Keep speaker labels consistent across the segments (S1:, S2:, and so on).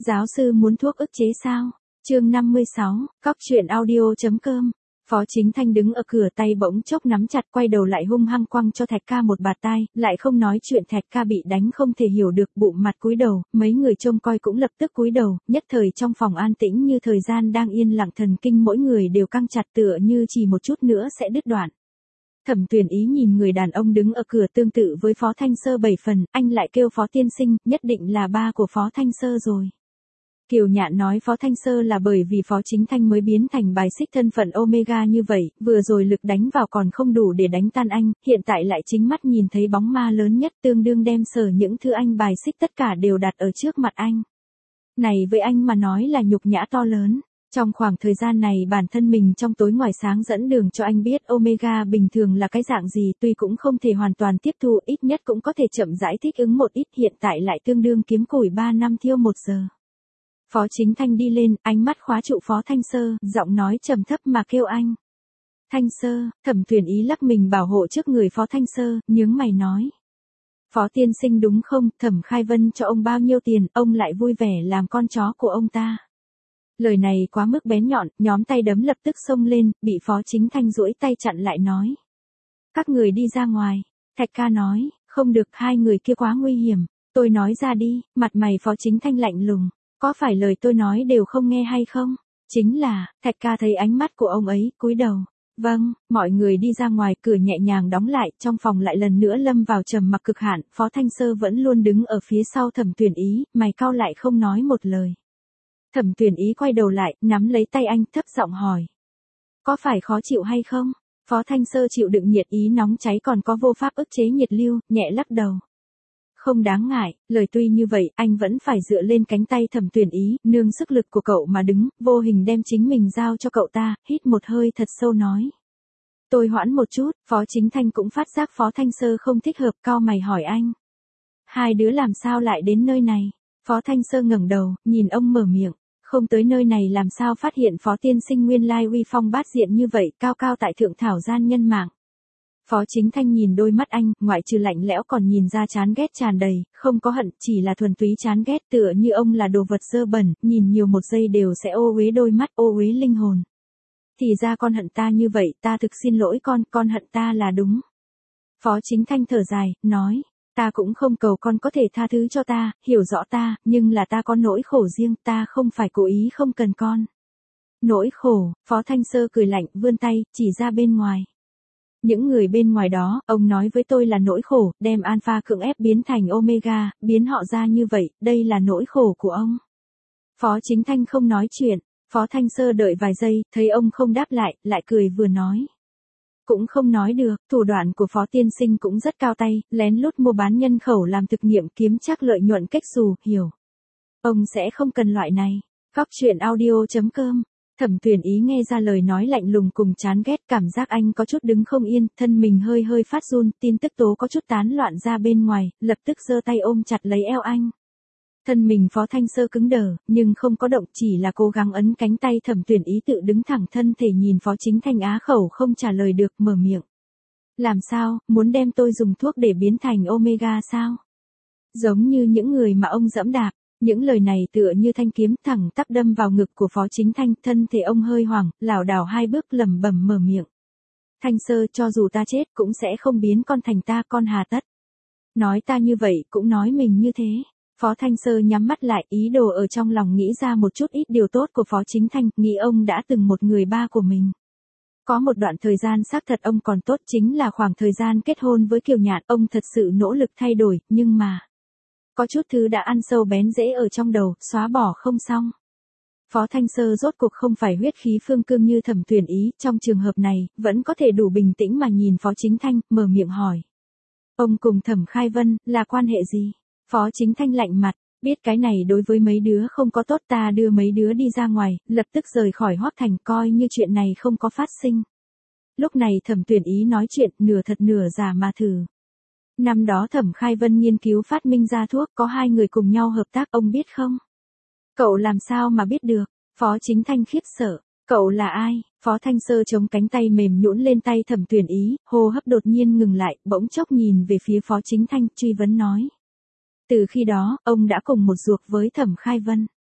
S1: Giáo sư muốn thuốc ức chế sao? Chương 56, Cóc truyện audio.com. Phó Chính Thanh đứng ở cửa, tay bỗng chốc nắm chặt, quay đầu lại hung hăng quăng cho Thạch Ca một bạt tai, lại không nói chuyện. Thạch Ca bị đánh không thể hiểu được, bụng mặt cúi đầu, mấy người trông coi cũng lập tức cúi đầu, nhất thời trong phòng an tĩnh như thời gian đang yên lặng, thần kinh mỗi người đều căng chặt tựa như chỉ một chút nữa sẽ đứt đoạn. Thẩm Tuyền Ý nhìn người đàn ông đứng ở cửa tương tự với Phó Thanh Sơ 7 phần, anh lại kêu Phó tiên sinh, nhất định là ba của Phó Thanh Sơ rồi. Kiều Nhạn nói Phó Thanh Sơ là bởi vì Phó Chính Thanh mới biến thành bài xích thân phận Omega như vậy, vừa rồi lực đánh vào còn không đủ để đánh tan anh, hiện tại lại chính mắt nhìn thấy bóng ma lớn nhất, tương đương đem sở những thứ anh bài xích tất cả đều đặt ở trước mặt anh. Này với anh mà nói là nhục nhã to lớn. Trong khoảng thời gian này bản thân mình trong tối ngoài sáng dẫn đường cho anh biết Omega bình thường là cái dạng gì, tuy cũng không thể hoàn toàn tiếp thu, ít nhất cũng có thể chậm rãi thích ứng một ít, hiện tại lại tương đương kiếm củi 3 năm thiêu 1 giờ. Phó Chính Thanh đi lên, ánh mắt khóa trụ Phó Thanh Sơ, giọng nói trầm thấp mà kêu anh. Thanh Sơ. Thẩm Tuyền Ý lắc mình bảo hộ trước người Phó Thanh Sơ, nhướng mày nói. Phó tiên sinh đúng không, Thẩm Khai Vân cho ông bao nhiêu tiền, ông lại vui vẻ làm con chó của ông ta. Lời này quá mức bén nhọn, nhóm tay đấm lập tức xông lên, bị Phó Chính Thanh duỗi tay chặn lại nói. Các người đi ra ngoài. Thạch Ca nói, không được, hai người kia quá nguy hiểm. Tôi nói ra đi, mặt mày Phó Chính Thanh lạnh lùng. Có phải lời tôi nói đều không nghe hay không? Chính là, Thạch Ca thấy ánh mắt của ông ấy, cúi đầu. Vâng, mọi người đi ra ngoài, cửa nhẹ nhàng đóng lại, trong phòng lại lần nữa lâm vào trầm mặc cực hạn, Phó Thanh Sơ vẫn luôn đứng ở phía sau Thẩm Tuyền Ý, mày cau lại không nói một lời. Thẩm Tuyền Ý quay đầu lại, nắm lấy tay anh, thấp giọng hỏi. Có phải khó chịu hay không? Phó Thanh Sơ chịu đựng nhiệt ý nóng cháy còn có vô pháp ức chế nhiệt lưu, nhẹ lắc đầu. Không đáng ngại, lời tuy như vậy, anh vẫn phải dựa lên cánh tay Thẩm Tuyền Ý, nương sức lực của cậu mà đứng, vô hình đem chính mình giao cho cậu ta, hít một hơi thật sâu nói. Tôi hoãn một chút, Phó Chính Thanh cũng phát giác Phó Thanh Sơ không thích hợp, cau mày hỏi anh. Hai đứa làm sao lại đến nơi này? Phó Thanh Sơ ngẩng đầu, nhìn ông mở miệng. Không tới nơi này làm sao phát hiện Phó tiên sinh nguyên lai uy phong bát diện như vậy, cao cao tại thượng thảo gian nhân mạng. Phó Chính Thanh nhìn đôi mắt anh, ngoại trừ lạnh lẽo còn nhìn ra chán ghét tràn đầy, không có hận, chỉ là thuần túy chán ghét, tựa như ông là đồ vật dơ bẩn, nhìn nhiều một giây đều sẽ ô uế đôi mắt, ô uế linh hồn. Thì ra con hận ta như vậy, ta thực xin lỗi con hận ta là đúng. Phó Chính Thanh thở dài, nói. Ta cũng không cầu con có thể tha thứ cho ta, hiểu rõ ta, nhưng là ta có nỗi khổ riêng, ta không phải cố ý không cần con. Nỗi khổ, Phó Thanh Sơ cười lạnh, vươn tay, chỉ ra bên ngoài. Những người bên ngoài đó, ông nói với tôi là nỗi khổ, đem Alpha cưỡng ép biến thành Omega, biến họ ra như vậy, đây là nỗi khổ của ông. Phó Chính Thanh không nói chuyện, Phó Thanh Sơ đợi vài giây, thấy ông không đáp lại cười vừa nói. Cũng không nói được, thủ đoạn của Phó tiên sinh cũng rất cao tay, lén lút mua bán nhân khẩu làm thực nghiệm kiếm chắc lợi nhuận cách xù, hiểu. Ông sẽ không cần loại này. Cóc truyện audio.com. Thẩm Tuyền Ý nghe ra lời nói lạnh lùng cùng chán ghét, cảm giác anh có chút đứng không yên, thân mình hơi hơi phát run, tin tức tố có chút tán loạn ra bên ngoài, lập tức giơ tay ôm chặt lấy eo anh. Thân mình Phó Thanh Sơ cứng đờ, nhưng không có động, chỉ là cố gắng ấn cánh tay Thẩm Tuyền Ý tự đứng thẳng thân thể nhìn Phó Chính Thanh á khẩu không trả lời được, mở miệng. Làm sao, muốn đem tôi dùng thuốc để biến thành Omega sao? Giống như những người mà ông dẫm đạp. Những lời này tựa như thanh kiếm thẳng tắp đâm vào ngực của Phó Chính Thanh, thân thể ông hơi hoảng, lảo đảo hai bước lẩm bẩm mở miệng. Thanh Sơ, cho dù ta chết cũng sẽ không biến con thành ta, con hà tất. Nói ta như vậy cũng nói mình như thế. Phó Thanh Sơ nhắm mắt lại, ý đồ ở trong lòng nghĩ ra một chút ít điều tốt của Phó Chính Thanh, nghĩ ông đã từng một người ba của mình. Có một đoạn thời gian xác thật ông còn tốt, chính là khoảng thời gian kết hôn với Kiều Nhạn, ông thật sự nỗ lực thay đổi, nhưng mà có chút thứ đã ăn sâu bén rễ ở trong đầu, xóa bỏ không xong. Phó Thanh Sơ rốt cuộc không phải huyết khí phương cương như Thẩm Tuyền Ý, trong trường hợp này, vẫn có thể đủ bình tĩnh mà nhìn Phó Chính Thanh, mở miệng hỏi. Ông cùng Thẩm Khai Vân, là quan hệ gì? Phó Chính Thanh lạnh mặt, biết cái này đối với mấy đứa không có tốt, ta đưa mấy đứa đi ra ngoài, lập tức rời khỏi Hoắc Thành, coi như chuyện này không có phát sinh. Lúc này Thẩm Tuyền Ý nói chuyện, nửa thật nửa giả mà thử. Năm đó Thẩm Khai Vân nghiên cứu phát minh ra thuốc, có hai người cùng nhau hợp tác, ông biết không? Cậu làm sao mà biết được? Phó Chính Thanh khiếp sợ. Cậu là ai? Phó Thanh Sơ chống cánh tay mềm nhũn lên tay Thẩm Tuyền Ý, hô hấp đột nhiên ngừng lại, bỗng chốc nhìn về phía Phó Chính Thanh, truy vấn nói. Từ khi đó, ông đã cùng một ruột với Thẩm Khai Vân.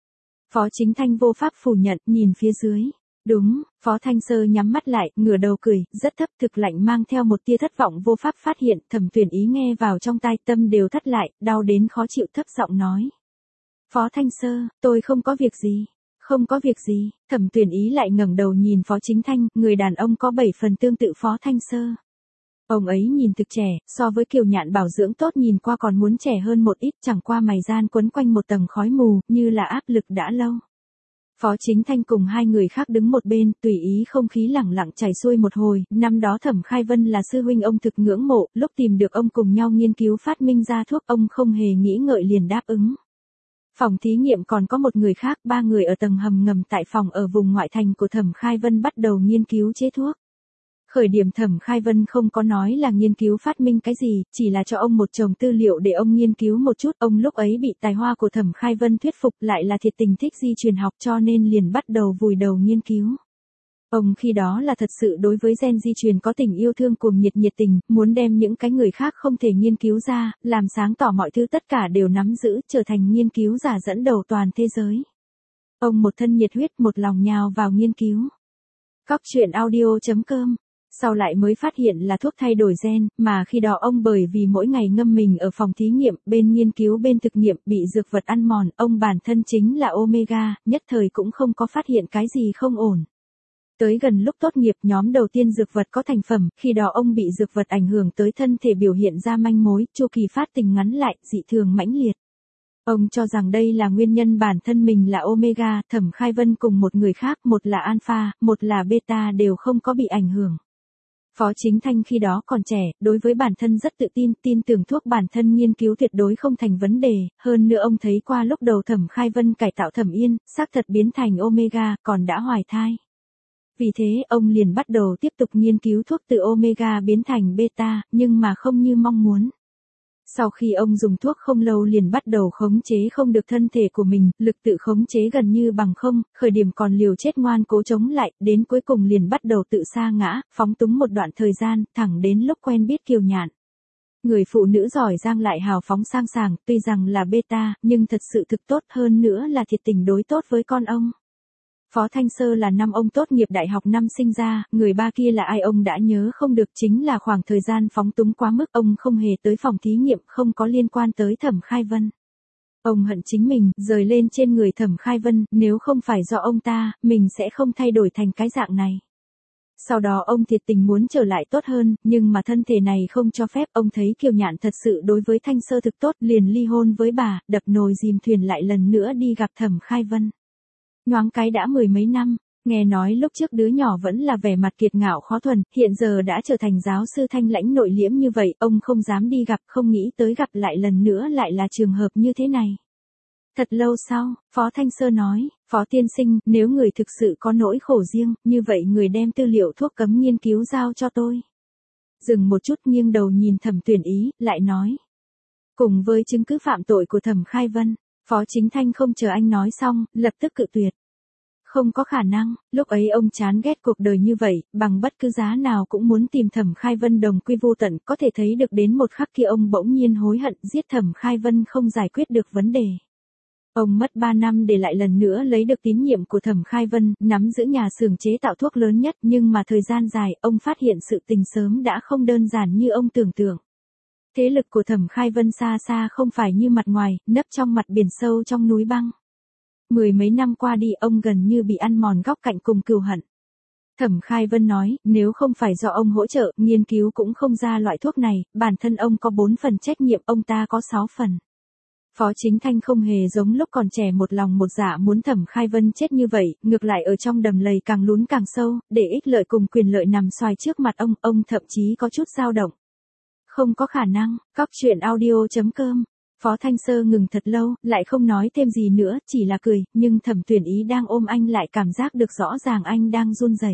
S1: Phó Chính Thanh vô pháp phủ nhận, nhìn phía dưới. Đúng, Phó Thanh Sơ nhắm mắt lại, ngửa đầu cười, rất thấp thực lạnh mang theo một tia thất vọng vô pháp phát hiện, Thẩm Tuyển Ý nghe vào trong tai tâm đều thắt lại, đau đến khó chịu thấp giọng nói. Phó Thanh Sơ, tôi không có việc gì. Không có việc gì, Thẩm Tuyển Ý lại ngẩng đầu nhìn Phó Chính Thanh, người đàn ông có 7 phần tương tự Phó Thanh Sơ. Ông ấy nhìn thực trẻ, so với Kiều Nhạn bảo dưỡng tốt nhìn qua còn muốn trẻ hơn một ít, chẳng qua mày gian quấn quanh một tầng khói mù, như là áp lực đã lâu. Phó Chính Thanh cùng hai người khác đứng một bên, tùy ý không khí lẳng lặng chảy xuôi một hồi, năm đó Thẩm Khai Vân là sư huynh ông thực ngưỡng mộ, lúc tìm được ông cùng nhau nghiên cứu phát minh ra thuốc ông không hề nghĩ ngợi liền đáp ứng. Phòng thí nghiệm còn có một người khác, 3 người ở tầng hầm ngầm tại phòng ở vùng ngoại thành của Thẩm Khai Vân bắt đầu nghiên cứu chế thuốc. Khởi điểm Thẩm Khai Vân không có nói là nghiên cứu phát minh cái gì, chỉ là cho ông một chồng tư liệu để ông nghiên cứu một chút, ông lúc ấy bị tài hoa của Thẩm Khai Vân thuyết phục lại là thiệt tình thích di truyền học cho nên liền bắt đầu vùi đầu nghiên cứu. Ông khi đó là thật sự đối với gen di truyền có tình yêu thương cuồng nhiệt tình, muốn đem những cái người khác không thể nghiên cứu ra, làm sáng tỏ mọi thứ tất cả đều nắm giữ, trở thành nghiên cứu giả dẫn đầu toàn thế giới. Ông một thân nhiệt huyết một lòng nhào vào nghiên cứu. Cóc truyện audio.com. Sau lại mới phát hiện là thuốc thay đổi gen, mà khi đó ông bởi vì mỗi ngày ngâm mình ở phòng thí nghiệm, bên nghiên cứu bên thực nghiệm, bị dược vật ăn mòn, ông bản thân chính là Omega, nhất thời cũng không có phát hiện cái gì không ổn. Tới gần lúc tốt nghiệp nhóm đầu tiên dược vật có thành phẩm, khi đó ông bị dược vật ảnh hưởng tới thân thể biểu hiện ra manh mối, chu kỳ phát tình ngắn lại, dị thường mãnh liệt. Ông cho rằng đây là nguyên nhân bản thân mình là Omega, Thẩm Khai Vân cùng một người khác, một là Alpha, một là Beta đều không có bị ảnh hưởng. Phó Chính Thanh khi đó còn trẻ, đối với bản thân rất tự tin, tin tưởng thuốc bản thân nghiên cứu tuyệt đối không thành vấn đề, hơn nữa ông thấy qua lúc đầu Thẩm Khai Vân cải tạo Thẩm Yên, xác thật biến thành Omega, còn đã hoài thai. Vì thế, ông liền bắt đầu tiếp tục nghiên cứu thuốc từ Omega biến thành Beta, nhưng mà không như mong muốn. Sau khi ông dùng thuốc không lâu liền bắt đầu khống chế không được thân thể của mình, lực tự khống chế gần như bằng không, khởi điểm còn liều chết ngoan cố chống lại, đến cuối cùng liền bắt đầu tự sa ngã, phóng túng một đoạn thời gian, thẳng đến lúc quen biết Kiều Nhạn. Người phụ nữ giỏi giang lại hào phóng sang sảng, tuy rằng là Beta, nhưng thật sự thực tốt hơn nữa là thiệt tình đối tốt với con ông. Phó Thanh Sơ là năm ông tốt nghiệp đại học năm sinh ra, người ba kia là ai ông đã nhớ không được, chính là khoảng thời gian phóng túng quá mức ông không hề tới phòng thí nghiệm, không có liên quan tới Thẩm Khai Vân. Ông hận chính mình, rời lên trên người Thẩm Khai Vân, nếu không phải do ông ta, mình sẽ không thay đổi thành cái dạng này. Sau đó ông thiệt tình muốn trở lại tốt hơn, nhưng mà thân thể này không cho phép, ông thấy Kiều Nhạn thật sự đối với Thanh Sơ thực tốt, liền ly hôn với bà, đập nồi dìm thuyền lại lần nữa đi gặp Thẩm Khai Vân. Nhoáng cái đã 10 mấy năm, nghe nói lúc trước đứa nhỏ vẫn là vẻ mặt kiệt ngạo khó thuần, hiện giờ đã trở thành giáo sư thanh lãnh nội liễm như vậy, ông không dám đi gặp, không nghĩ tới gặp lại lần nữa lại là trường hợp như thế này. Thật lâu sau, Phó Thanh Sơ nói, Phó tiên sinh, nếu người thực sự có nỗi khổ riêng, như vậy người đem tư liệu thuốc cấm nghiên cứu giao cho tôi. Dừng một chút nghiêng đầu nhìn Thẩm Tuyển Ý, lại nói. Cùng với chứng cứ phạm tội của Thẩm Khai Vân, Phó Chính Thanh không chờ anh nói xong, lập tức cự tuyệt. Không có khả năng, lúc ấy ông chán ghét cuộc đời như vậy, bằng bất cứ giá nào cũng muốn tìm Thẩm Khai Vân đồng quy vô tận, có thể thấy được đến một khắc kia ông bỗng nhiên hối hận, giết Thẩm Khai Vân không giải quyết được vấn đề. Ông mất 3 năm để lại lần nữa lấy được tín nhiệm của Thẩm Khai Vân, nắm giữ nhà xưởng chế tạo thuốc lớn nhất, nhưng mà thời gian dài, ông phát hiện sự tình sớm đã không đơn giản như ông tưởng tượng. Thế lực của Thẩm Khai Vân xa xa không phải như mặt ngoài, nấp trong mặt biển sâu trong núi băng. 10 mấy năm qua đi ông gần như bị ăn mòn góc cạnh cùng cừu hận. Thẩm Khai Vân nói, nếu không phải do ông hỗ trợ, nghiên cứu cũng không ra loại thuốc này, bản thân ông có 4 phần trách nhiệm, ông ta có 6 phần. Phó Chính Thanh không hề giống lúc còn trẻ một lòng một dạ muốn Thẩm Khai Vân chết như vậy, ngược lại ở trong đầm lầy càng lún càng sâu, để ích lợi cùng quyền lợi nằm xoài trước mặt ông thậm chí có chút dao động. Không có khả năng, cóc truyện audio.com. Phó Thanh Sơ ngừng thật lâu, lại không nói thêm gì nữa, chỉ là cười, nhưng Thẩm Tuyển Ý đang ôm anh lại cảm giác được rõ ràng anh đang run rẩy.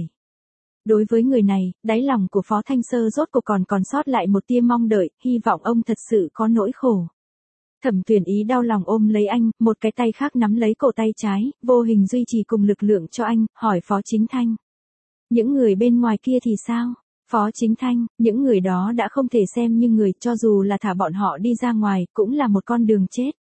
S1: Đối với người này, đáy lòng của Phó Thanh Sơ rốt cuộc còn sót lại một tia mong đợi, hy vọng ông thật sự có nỗi khổ. Thẩm Tuyển Ý đau lòng ôm lấy anh, một cái tay khác nắm lấy cổ tay trái, vô hình duy trì cùng lực lượng cho anh, hỏi Phó Chính Thanh. Những người bên ngoài kia thì sao? Phó Chính Thanh, những người đó đã không thể xem như người, cho dù là thả bọn họ đi ra ngoài, cũng là một con đường chết.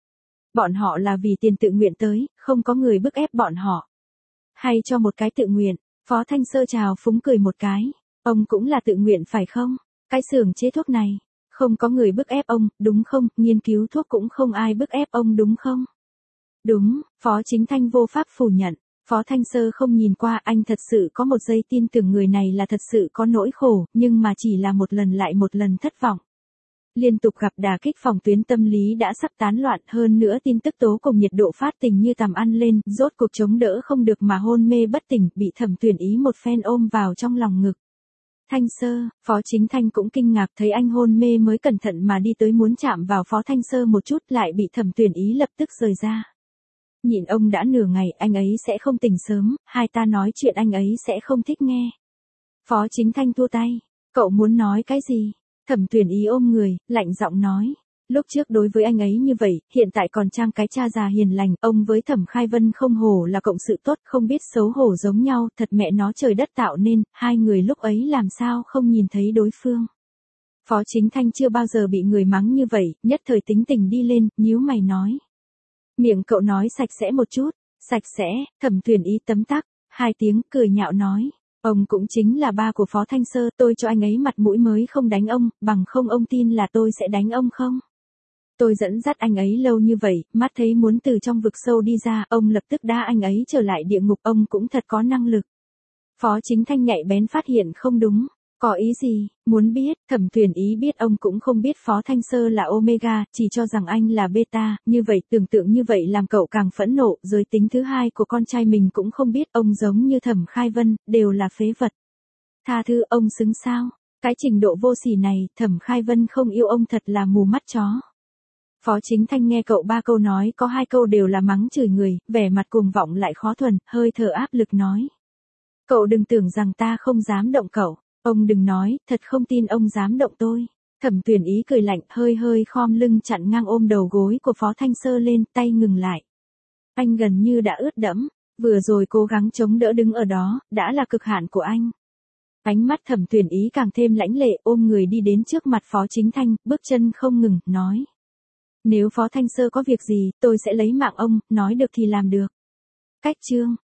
S1: Bọn họ là vì tiền tự nguyện tới, không có người bức ép bọn họ. Hay cho một cái tự nguyện, Phó Thanh Sơ chào phúng cười một cái. Ông cũng là tự nguyện phải không? Cái xưởng chế thuốc này, không có người bức ép ông, đúng không? Nghiên cứu thuốc cũng không ai bức ép ông đúng không? Đúng, Phó Chính Thanh vô pháp phủ nhận. Phó Thanh Sơ không nhìn qua, anh thật sự có một giây tin tưởng người này là thật sự có nỗi khổ, nhưng mà chỉ là một lần lại một lần thất vọng. Liên tục gặp đả kích, phòng tuyến tâm lý đã sắp tán loạn, hơn nữa tin tức tố cùng nhiệt độ phát tình như tằm ăn lên, rốt cuộc chống đỡ không được mà hôn mê bất tỉnh, bị Thẩm Tuyển Ý một phen ôm vào trong lòng ngực. Thanh Sơ, Phó Chính Thanh cũng kinh ngạc thấy anh hôn mê mới cẩn thận mà đi tới muốn chạm vào Phó Thanh Sơ một chút, lại bị Thẩm Tuyển Ý lập tức rời ra. Nhịn ông đã nửa ngày, anh ấy sẽ không tỉnh sớm, hai ta nói chuyện anh ấy sẽ không thích nghe. Phó Chính Thanh thua tay, cậu muốn nói cái gì? Thẩm Tuyển Ý ôm người, lạnh giọng nói. Lúc trước đối với anh ấy như vậy, hiện tại còn trang cái cha già hiền lành, ông với Thẩm Khai Vân không hổ là cộng sự tốt, không biết xấu hổ giống nhau, thật mẹ nó trời đất tạo nên, hai người lúc ấy làm sao không nhìn thấy đối phương. Phó Chính Thanh chưa bao giờ bị người mắng như vậy, nhất thời tính tình đi lên, nhíu mày nói. Miệng cậu nói sạch sẽ một chút, sạch sẽ, Thẩm Tuyển Ý tấm tắc, hai tiếng, cười nhạo nói. Ông cũng chính là ba của Phó Thanh Sơ, tôi cho anh ấy mặt mũi mới không đánh ông, bằng không ông tin là tôi sẽ đánh ông không? Tôi dẫn dắt anh ấy lâu như vậy, mắt thấy muốn từ trong vực sâu đi ra, ông lập tức đá anh ấy trở lại địa ngục, ông cũng thật có năng lực. Phó Chính Thanh nhạy bén phát hiện không đúng. Có ý gì, muốn biết, Thẩm Tuyển Ý biết ông cũng không biết Phó Thanh Sơ là Omega, chỉ cho rằng anh là Beta, như vậy tưởng tượng như vậy làm cậu càng phẫn nộ, giới tính thứ hai của con trai mình cũng không biết, ông giống như Thẩm Khai Vân, đều là phế vật. Tha thứ ông xứng sao, cái trình độ vô sỉ này, Thẩm Khai Vân không yêu ông thật là mù mắt chó. Phó Chính Thanh nghe cậu ba câu nói có hai câu đều là mắng chửi người, vẻ mặt cuồng vọng lại khó thuần, hơi thở áp lực nói. Cậu đừng tưởng rằng ta không dám động cậu. Ông đừng nói, thật không tin ông dám động tôi. Thẩm Tuyển Ý cười lạnh, hơi hơi khom lưng chặn ngang ôm đầu gối của Phó Thanh Sơ lên, tay ngừng lại. Anh gần như đã ướt đẫm, vừa rồi cố gắng chống đỡ đứng ở đó, đã là cực hạn của anh. Ánh mắt Thẩm Tuyển Ý càng thêm lãnh lệ, ôm người đi đến trước mặt Phó Chính Thanh, bước chân không ngừng, nói. Nếu Phó Thanh Sơ có việc gì, tôi sẽ lấy mạng ông, nói được thì làm được. Cách chương.